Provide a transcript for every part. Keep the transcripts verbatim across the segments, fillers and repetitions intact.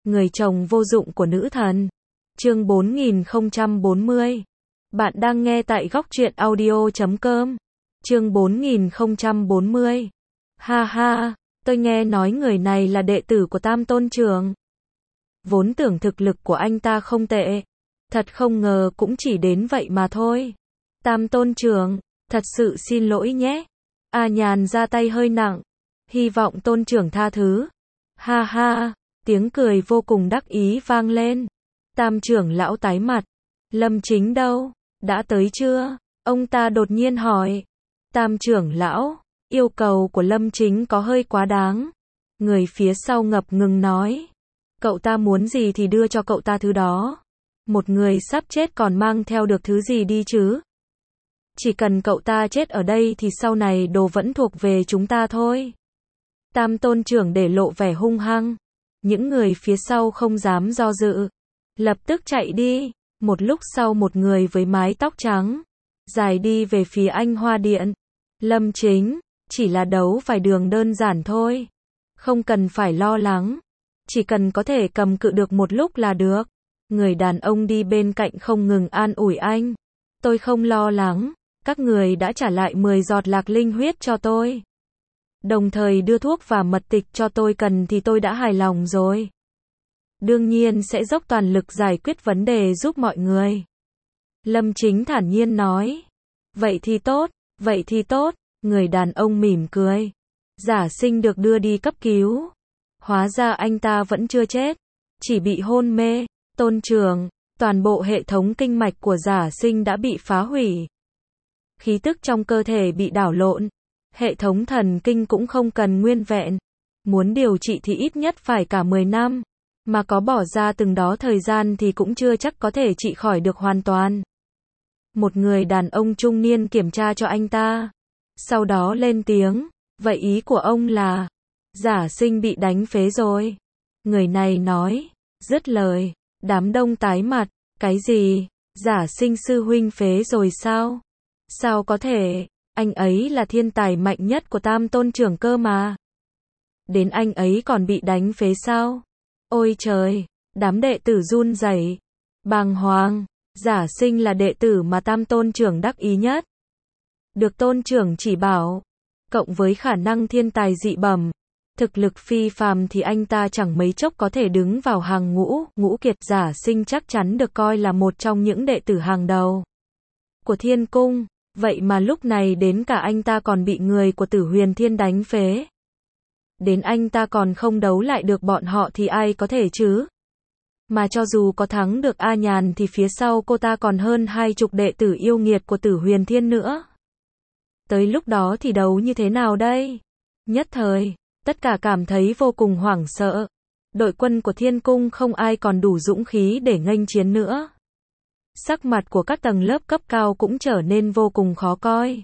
Người chồng vô dụng của nữ thần. Chương bốn nghìn không trăm bốn mươi. Bạn đang nghe tại góc truyện audio chấm com. Chương bốn nghìn không trăm bốn mươi. Ha ha, tôi nghe nói người này là đệ tử của Tam Tôn Trưởng. Vốn tưởng thực lực của anh ta không tệ. Thật không ngờ cũng chỉ đến vậy mà thôi. Tam Tôn Trưởng, thật sự xin lỗi nhé. A Nhàn ra tay hơi nặng. Hy vọng Tôn Trưởng tha thứ. Ha ha, tiếng cười vô cùng đắc ý vang lên. Tam trưởng lão tái mặt. Lâm Chính đâu? Đã tới chưa? Ông ta đột nhiên hỏi. Tam trưởng lão, yêu cầu của Lâm Chính có hơi quá đáng. Người phía sau ngập ngừng nói. Cậu ta muốn gì thì đưa cho cậu ta thứ đó. Một người sắp chết còn mang theo được thứ gì đi chứ? Chỉ cần cậu ta chết ở đây thì sau này đồ vẫn thuộc về chúng ta thôi. Tam Tôn Trưởng để lộ vẻ hung hăng. Những người phía sau không dám do dự. Lập tức chạy đi. Một lúc sau một người với mái tóc trắng dài đi về phía Anh Hoa Điện. Lâm Chính, chỉ là đấu vài đường đơn giản thôi. Không cần phải lo lắng. Chỉ cần có thể cầm cự được một lúc là được. Người đàn ông đi bên cạnh không ngừng an ủi anh. Tôi không lo lắng. Các người đã trả lại mười giọt lạc linh huyết cho tôi. Đồng thời đưa thuốc và mật tịch cho tôi cần thì tôi đã hài lòng rồi. Đương nhiên sẽ dốc toàn lực giải quyết vấn đề giúp mọi người. Lâm Chính thản nhiên nói. Vậy thì tốt, vậy thì tốt. Người đàn ông mỉm cười. Giả Sinh được đưa đi cấp cứu. Hóa ra anh ta vẫn chưa chết. Chỉ bị hôn mê. Tôn Trưởng, toàn bộ hệ thống kinh mạch của Giả Sinh đã bị phá hủy. Khí tức trong cơ thể bị đảo lộn. Hệ thống thần kinh cũng không cần nguyên vẹn. Muốn điều trị thì ít nhất phải cả mười năm. Mà có bỏ ra từng đó thời gian thì cũng chưa chắc có thể trị khỏi được hoàn toàn. Một người đàn ông trung niên kiểm tra cho anh ta. Sau đó lên tiếng. Vậy ý của ông là Giả Sinh bị đánh phế rồi. Người này nói. Dứt lời. Đám đông tái mặt. Cái gì? Giả Sinh sư huynh phế rồi sao? Sao có thể? Anh ấy là thiên tài mạnh nhất của Tam Tôn Trưởng cơ mà. Đến anh ấy còn bị đánh phế sao? Ôi trời! Đám đệ tử run rẩy, bàng hoàng. Giả Sinh là đệ tử mà Tam Tôn Trưởng đắc ý nhất. Được Tôn Trưởng chỉ bảo. Cộng với khả năng thiên tài dị bẩm. Thực lực phi phàm thì anh ta chẳng mấy chốc có thể đứng vào hàng ngũ, ngũ kiệt. Giả Sinh chắc chắn được coi là một trong những đệ tử hàng đầu của Thiên Cung. Vậy mà lúc này đến cả anh ta còn bị người của Tử Huyền Thiên đánh phế. Đến anh ta còn không đấu lại được bọn họ thì ai có thể chứ? Mà cho dù có thắng được A Nhàn thì phía sau cô ta còn hơn hai chục đệ tử yêu nghiệt của Tử Huyền Thiên nữa. Tới lúc đó thì đấu như thế nào đây? Nhất thời, tất cả cảm thấy vô cùng hoảng sợ. Đội quân của Thiên Cung không ai còn đủ dũng khí để nghênh chiến nữa. Sắc mặt của các tầng lớp cấp cao cũng trở nên vô cùng khó coi.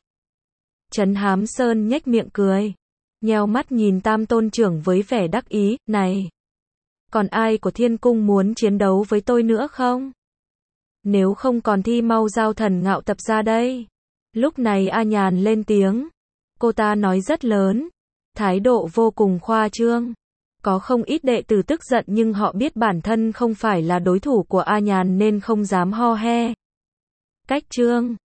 Trấn Hám Sơn nhếch miệng cười. Nheo mắt nhìn Tam Tôn Trưởng với vẻ đắc ý. Này! Còn ai của Thiên Cung muốn chiến đấu với tôi nữa không? Nếu không còn thi mau giao thần ngạo tập ra đây. Lúc này A Nhàn lên tiếng. Cô ta nói rất lớn. Thái độ vô cùng khoa trương. Có không ít đệ tử tức giận nhưng họ biết bản thân không phải là đối thủ của A Nhàn nên không dám ho he. Cách chương